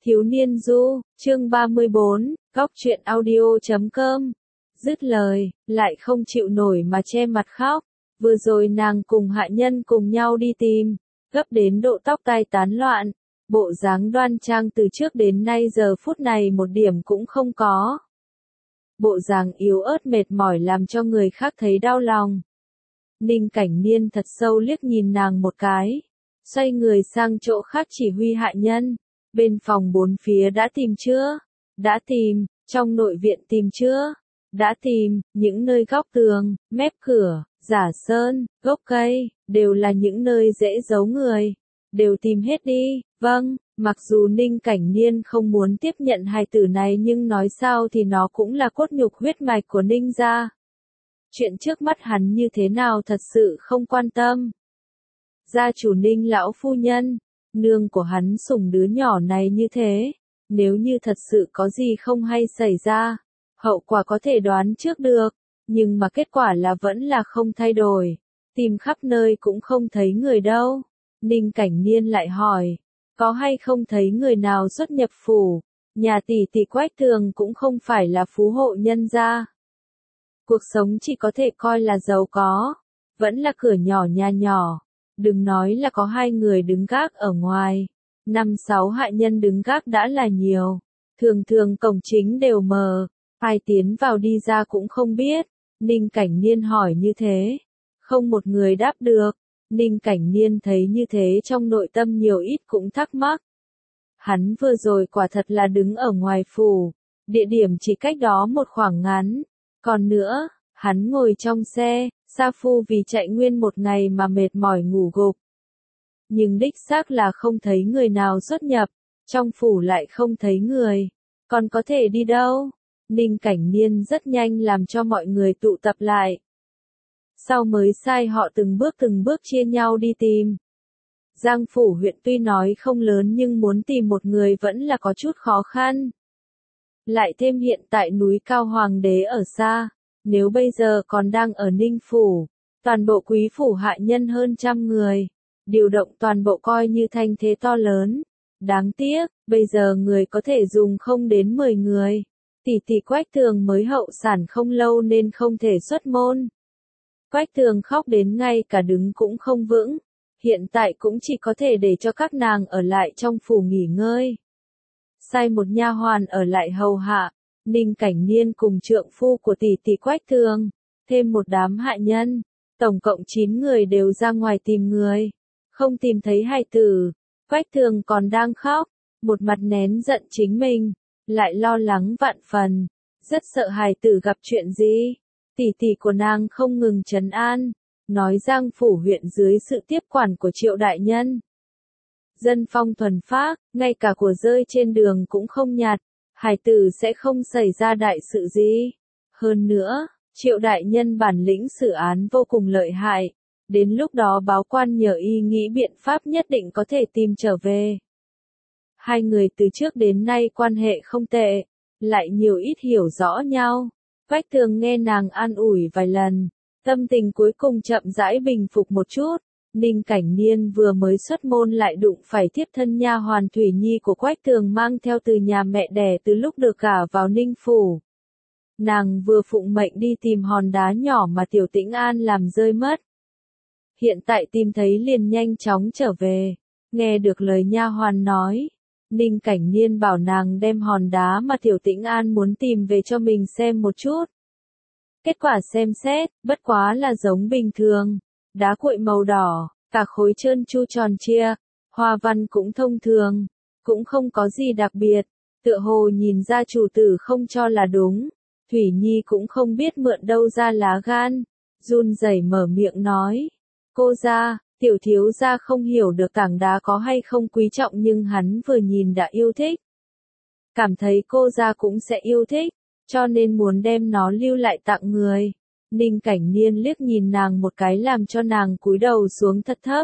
Thiếu niên du, chương 34, góc truyện audio.com. Dứt lời, lại không chịu nổi mà che mặt khóc. Vừa rồi nàng cùng hạ nhân cùng nhau đi tìm, gấp đến độ tóc tai tán loạn. Bộ dáng đoan trang từ trước đến nay giờ phút này một điểm cũng không có. Bộ dáng yếu ớt mệt mỏi làm cho người khác thấy đau lòng. Ninh Cảnh Niên thật sâu liếc nhìn nàng một cái, xoay người sang chỗ khác chỉ huy hạ nhân. Bên phòng bốn phía đã tìm chưa? Đã tìm. Trong nội viện tìm chưa? Đã tìm. Những nơi góc tường, mép cửa, giả sơn, gốc cây, đều là những nơi dễ giấu người. Đều tìm hết đi. Vâng. Mặc dù Ninh Cảnh Niên không muốn tiếp nhận hài tử này nhưng nói sao thì nó cũng là cốt nhục huyết mạch của Ninh gia. Chuyện trước mắt hắn như thế nào thật sự không quan tâm. Gia chủ Ninh lão phu nhân, nương của hắn sủng đứa nhỏ này như thế, nếu như thật sự có gì không hay xảy ra, hậu quả có thể đoán trước được, nhưng mà kết quả là vẫn là không thay đổi, tìm khắp nơi cũng không thấy người đâu. Ninh Cảnh Niên lại hỏi, có hay không thấy người nào xuất nhập phủ, nhà tỷ tỷ Quách Tường cũng không phải là phú hộ nhân gia. Cuộc sống chỉ có thể coi là giàu có, vẫn là cửa nhỏ nhà nhỏ. Đừng nói là có 2 người đứng gác ở ngoài, 5-6 hạ nhân đứng gác đã là nhiều. Thường thường cổng chính đều mờ, ai tiến vào đi ra cũng không biết. Ninh Cảnh Niên hỏi như thế, không một người đáp được. Ninh Cảnh Niên thấy như thế trong nội tâm nhiều ít cũng thắc mắc. Hắn vừa rồi quả thật là đứng ở ngoài phủ, địa điểm chỉ cách đó một khoảng ngắn. Còn nữa, hắn ngồi trong xe, sa phu vì chạy nguyên một ngày mà mệt mỏi ngủ gục. Nhưng đích xác là không thấy người nào xuất nhập, trong phủ lại không thấy người, còn có thể đi đâu? Ninh Cảnh Niên rất nhanh làm cho mọi người tụ tập lại. Sau mới sai họ từng bước chia nhau đi tìm. Giang phủ huyện tuy nói không lớn nhưng muốn tìm một người vẫn là có chút khó khăn. Lại thêm hiện tại núi cao hoàng đế ở xa. Nếu bây giờ còn đang ở Ninh Phủ, toàn bộ quý phủ hạ nhân hơn 100 người, điều động toàn bộ coi như thanh thế to lớn. Đáng tiếc, bây giờ người có thể dùng không đến 10 người. Tỷ tỷ Quách Tường mới hậu sản không lâu nên không thể xuất môn. Quách Tường khóc đến ngay cả đứng cũng không vững, hiện tại cũng chỉ có thể để cho các nàng ở lại trong phủ nghỉ ngơi. Sai một nha hoàn ở lại hầu hạ. Ninh Cảnh Niên cùng trượng phu của tỷ tỷ Quách Tường, thêm một đám hạ nhân, tổng cộng 9 người đều ra ngoài tìm người, không tìm thấy hài tử. Quách Tường còn đang khóc, một mặt nén giận chính mình, lại lo lắng vạn phần, rất sợ hài tử gặp chuyện gì. Tỷ tỷ của nàng không ngừng trấn an, nói Giang phủ huyện dưới sự tiếp quản của Triệu đại nhân, dân phong thuần phác, ngay cả của rơi trên đường cũng không nhặt. Hải tử sẽ không xảy ra đại sự gì. Hơn nữa, Triệu đại nhân bản lĩnh xử án vô cùng lợi hại. Đến lúc đó báo quan nhờ y nghĩ biện pháp nhất định có thể tìm trở về. 2 người từ trước đến nay quan hệ không tệ, lại nhiều ít hiểu rõ nhau. Quách Tường nghe nàng an ủi vài lần, tâm tình cuối cùng chậm rãi bình phục một chút. Ninh Cảnh Niên vừa mới xuất môn lại đụng phải thiếp thân nha hoàn Thủy Nhi của Quách Tường mang theo từ nhà mẹ đẻ từ lúc được gả vào Ninh Phủ. Nàng vừa phụng mệnh đi tìm hòn đá nhỏ mà Tiểu Tĩnh An làm rơi mất. Hiện tại tìm thấy liền nhanh chóng trở về, nghe được lời nha hoàn nói. Ninh Cảnh Niên bảo nàng đem hòn đá mà Tiểu Tĩnh An muốn tìm về cho mình xem một chút. Kết quả xem xét, bất quá là giống bình thường. Đá cuội màu đỏ, cả khối trơn tru tròn trịa, hoa văn cũng thông thường, cũng không có gì đặc biệt, tựa hồ nhìn ra chủ tử không cho là đúng. Thủy Nhi cũng không biết mượn đâu ra lá gan, run rẩy mở miệng nói, cô gia, tiểu thiếu gia không hiểu được tảng đá có hay không quý trọng nhưng hắn vừa nhìn đã yêu thích. Cảm thấy cô gia cũng sẽ yêu thích, cho nên muốn đem nó lưu lại tặng người. Ninh Cảnh Niên liếc nhìn nàng một cái làm cho nàng cúi đầu xuống thật thấp.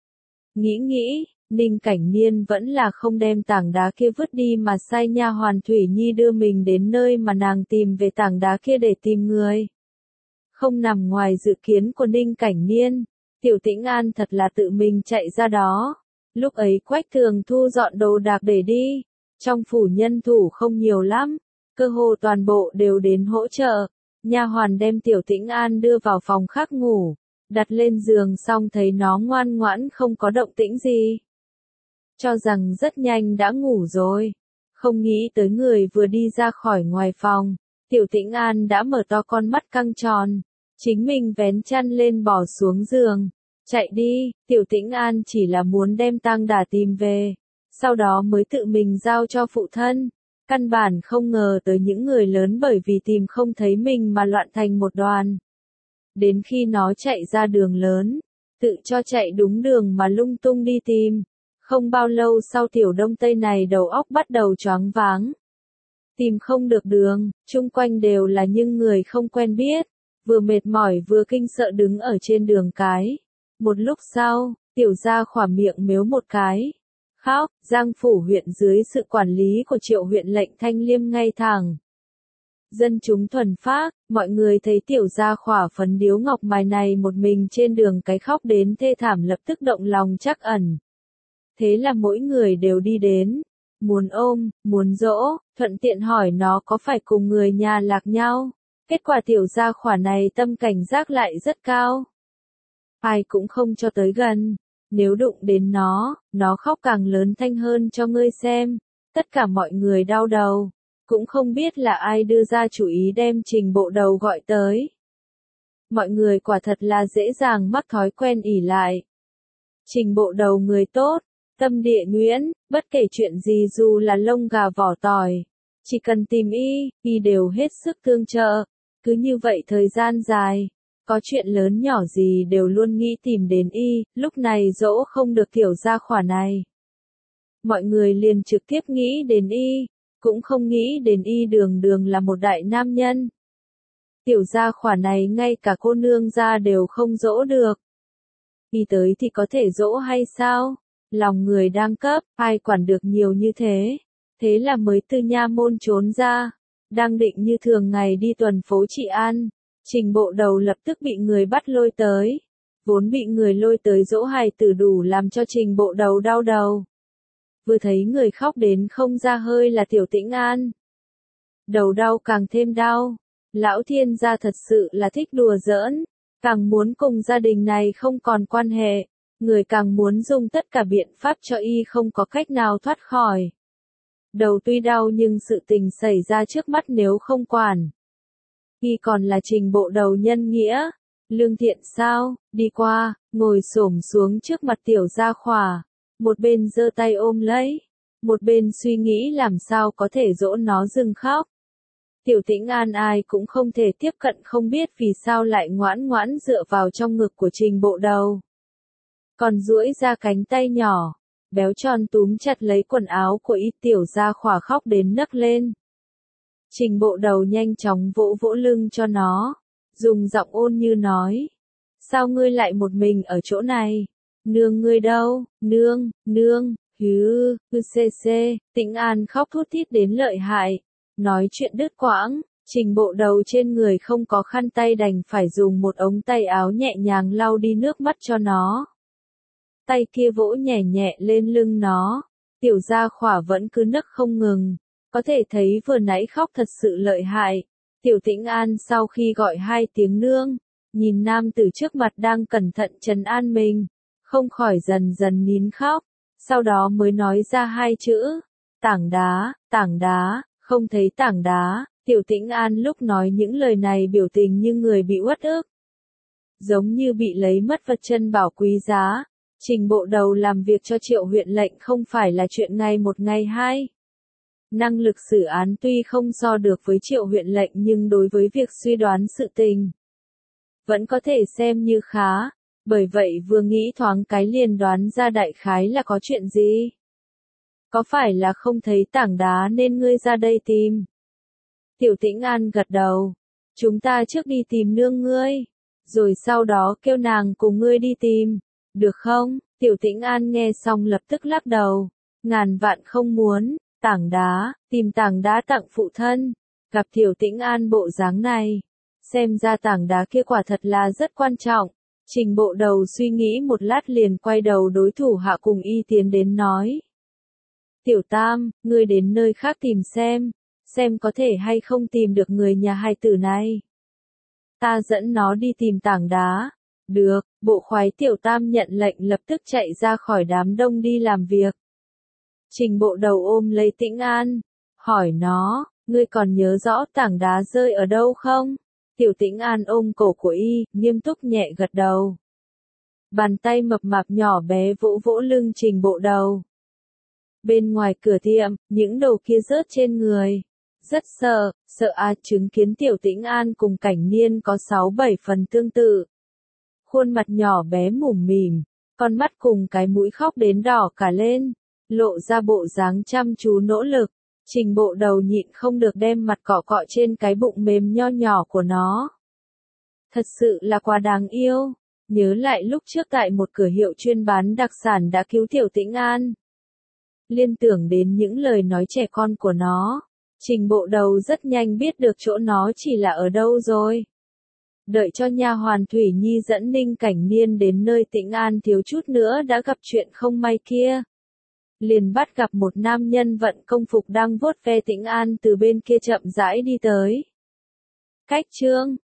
Nghĩ, Ninh Cảnh Niên vẫn là không đem tảng đá kia vứt đi mà sai nha hoàn Thủy Nhi đưa mình đến nơi mà nàng tìm về tảng đá kia để tìm người. Không nằm ngoài dự kiến của Ninh Cảnh Niên, Tiểu Tĩnh An thật là tự mình chạy ra đó. Lúc ấy Quách Tường thu dọn đồ đạc để đi, Trong phủ nhân thủ không nhiều lắm, cơ hồ toàn bộ đều đến hỗ trợ. Nha hoàn đem Tiểu Tĩnh An đưa vào phòng khác ngủ, đặt lên giường xong thấy nó ngoan ngoãn không có động tĩnh gì. Cho rằng rất nhanh đã ngủ rồi. Không nghĩ tới người vừa đi ra khỏi ngoài phòng, Tiểu Tĩnh An đã mở to con mắt căng tròn. Chính mình vén chăn lên bỏ xuống giường. Chạy đi, Tiểu Tĩnh An chỉ là muốn đem Tang Đà tìm về. Sau đó mới tự mình giao cho phụ thân. Căn bản không ngờ tới những người lớn bởi vì tìm không thấy mình mà loạn thành một đoàn. Đến khi nó chạy ra đường lớn, tự cho chạy đúng đường mà lung tung đi tìm. Không bao lâu sau Tiểu Đông Tây này đầu óc bắt đầu choáng váng. Tìm không được đường, chung quanh đều là những người không quen biết. Vừa mệt mỏi vừa kinh sợ đứng ở trên đường cái. Một lúc sau, Tiểu Gia khỏa miệng mếu một cái. Khóc, Giang Phủ huyện dưới sự quản lý của Triệu huyện lệnh Thanh Liêm ngay thẳng. Dân chúng thuần phác, mọi người thấy Tiểu Gia khỏa phấn điếu ngọc mài này một mình trên đường cái khóc đến thê thảm lập tức động lòng trắc ẩn. Thế là mỗi người đều đi đến, muốn ôm, muốn dỗ, thuận tiện hỏi nó có phải cùng người nhà lạc nhau. Kết quả Tiểu Gia khỏa này tâm cảnh giác lại rất cao. Ai cũng không cho tới gần. Nếu đụng đến nó khóc càng lớn thanh hơn cho ngươi xem. Tất cả mọi người đau đầu. Cũng không biết là ai đưa ra chủ ý đem Trình Bộ Đầu gọi tới. Mọi người quả thật là dễ dàng mắc thói quen ỷ lại. Trình Bộ Đầu người tốt, tâm địa nhuyễn, bất kể chuyện gì dù là lông gà vỏ tỏi. Chỉ cần tìm y đều hết sức tương trợ. Cứ như vậy thời gian dài. Có chuyện lớn nhỏ gì đều luôn nghĩ tìm đến y, lúc này dỗ không được Tiểu Gia khỏa này. Mọi người liền trực tiếp nghĩ đến y, cũng không nghĩ đến y đường đường là một đại nam nhân. Tiểu Gia khỏa này ngay cả cô nương gia đều không dỗ được. Y tới thì có thể dỗ hay sao? Lòng người đang cấp, ai quản được nhiều như thế. Thế là mới từ nha môn trốn ra, đang định như thường ngày đi tuần phố trị an. Trình Bộ Đầu lập tức bị người bắt lôi tới. Vốn bị người lôi tới dỗ hài tử đủ làm cho Trình Bộ Đầu đau đầu. Vừa thấy người khóc đến không ra hơi là Tiểu Tĩnh An. Đầu đau càng thêm đau. Lão thiên gia thật sự là thích đùa giỡn. Càng muốn cùng gia đình này không còn quan hệ. Người càng muốn dùng tất cả biện pháp cho y không có cách nào thoát khỏi. Đầu tuy đau nhưng sự tình xảy ra trước mắt nếu không quản. Y còn là Trình Bộ Đầu nhân nghĩa, lương thiện sao, đi qua, ngồi xổm xuống trước mặt Tiểu Gia khỏa, một bên giơ tay ôm lấy, một bên suy nghĩ làm sao có thể dỗ nó dừng khóc. Tiểu Tĩnh An ai cũng không thể tiếp cận không biết vì sao lại ngoãn ngoãn dựa vào trong ngực của Trình Bộ Đầu. Còn duỗi ra cánh tay nhỏ, béo tròn túm chặt lấy quần áo của y. Tiểu Gia khỏa khóc đến nấc lên. Trình Bộ Đầu nhanh chóng vỗ vỗ lưng cho nó, dùng giọng ôn như nói. Sao ngươi lại một mình ở chỗ này? Nương ngươi đâu? Nương, Tĩnh An khóc thút thít đến lợi hại. Nói chuyện đứt quãng, Trình Bộ Đầu trên người không có khăn tay đành phải dùng một ống tay áo nhẹ nhàng lau đi nước mắt cho nó. Tay kia vỗ nhẹ nhẹ lên lưng nó, Tiểu Gia khỏa vẫn cứ nấc không ngừng. Có thể thấy vừa nãy khóc thật sự lợi hại. Tiểu Tĩnh An sau khi gọi 2 tiếng nương, nhìn nam tử trước mặt đang cẩn thận trấn an mình, không khỏi dần dần nín khóc, sau đó mới nói ra 2 chữ, tảng đá, không thấy tảng đá. Tiểu Tĩnh An lúc nói những lời này biểu tình như người bị uất ức, giống như bị lấy mất vật chân bảo quý giá. Trình Bộ Đầu làm việc cho Triệu huyện lệnh không phải là chuyện ngày một ngày hai. Năng lực xử án tuy không so được với Triệu huyện lệnh nhưng đối với việc suy đoán sự tình, vẫn có thể xem như khá, bởi vậy vừa nghĩ thoáng cái liền đoán ra đại khái là có chuyện gì. Có phải là không thấy tảng đá nên ngươi ra đây tìm? Tiểu Tĩnh An gật đầu. Chúng ta trước đi tìm nương ngươi, rồi sau đó kêu nàng cùng ngươi đi tìm, được không? Tiểu Tĩnh An nghe xong lập tức lắc đầu, ngàn vạn không muốn. Tìm tảng đá tặng phụ thân. Gặp Tiểu Tĩnh An bộ dáng này, xem ra tảng đá kia quả thật là rất quan trọng. Trình Bộ Đầu suy nghĩ một lát liền quay đầu đối thủ hạ cùng y tiến đến nói. Tiểu Tam, ngươi đến nơi khác tìm xem có thể hay không tìm được người nhà hai tử này. Ta dẫn nó đi tìm tảng đá. Được, bộ khoái Tiểu Tam nhận lệnh lập tức chạy ra khỏi đám đông đi làm việc. Trình Bộ Đầu ôm lấy Tĩnh An, hỏi nó, ngươi còn nhớ rõ tảng đá rơi ở đâu không? Tiểu Tĩnh An ôm cổ của y, nghiêm túc nhẹ gật đầu. Bàn tay mập mạp nhỏ bé vỗ vỗ lưng Trình Bộ Đầu. Bên ngoài cửa tiệm, những đồ kia rớt trên người. Rất sợ chứng kiến Tiểu Tĩnh An cùng Cảnh Niên có 6-7 phần tương tự. Khuôn mặt nhỏ bé mủm mỉm, con mắt cùng cái mũi khóc đến đỏ cả lên, lộ ra bộ dáng chăm chú nỗ lực. Trình Bộ Đầu nhịn không được đem mặt cọ cọ trên cái bụng mềm nho nhỏ của nó. Thật sự là quá đáng yêu. Nhớ lại lúc trước tại một cửa hiệu chuyên bán đặc sản đã cứu Tiểu Tĩnh An. Liên tưởng đến những lời nói trẻ con của nó, Trình Bộ Đầu rất nhanh biết được chỗ nó chỉ là ở đâu rồi. Đợi cho nha hoàn Thủy Nhi dẫn Ninh Cảnh Niên đến nơi Tĩnh An thiếu chút nữa đã gặp chuyện không may kia. Liền bắt gặp một nam nhân vận công phục đang vuốt ve Tĩnh An từ bên kia chậm rãi đi tới. Cách chương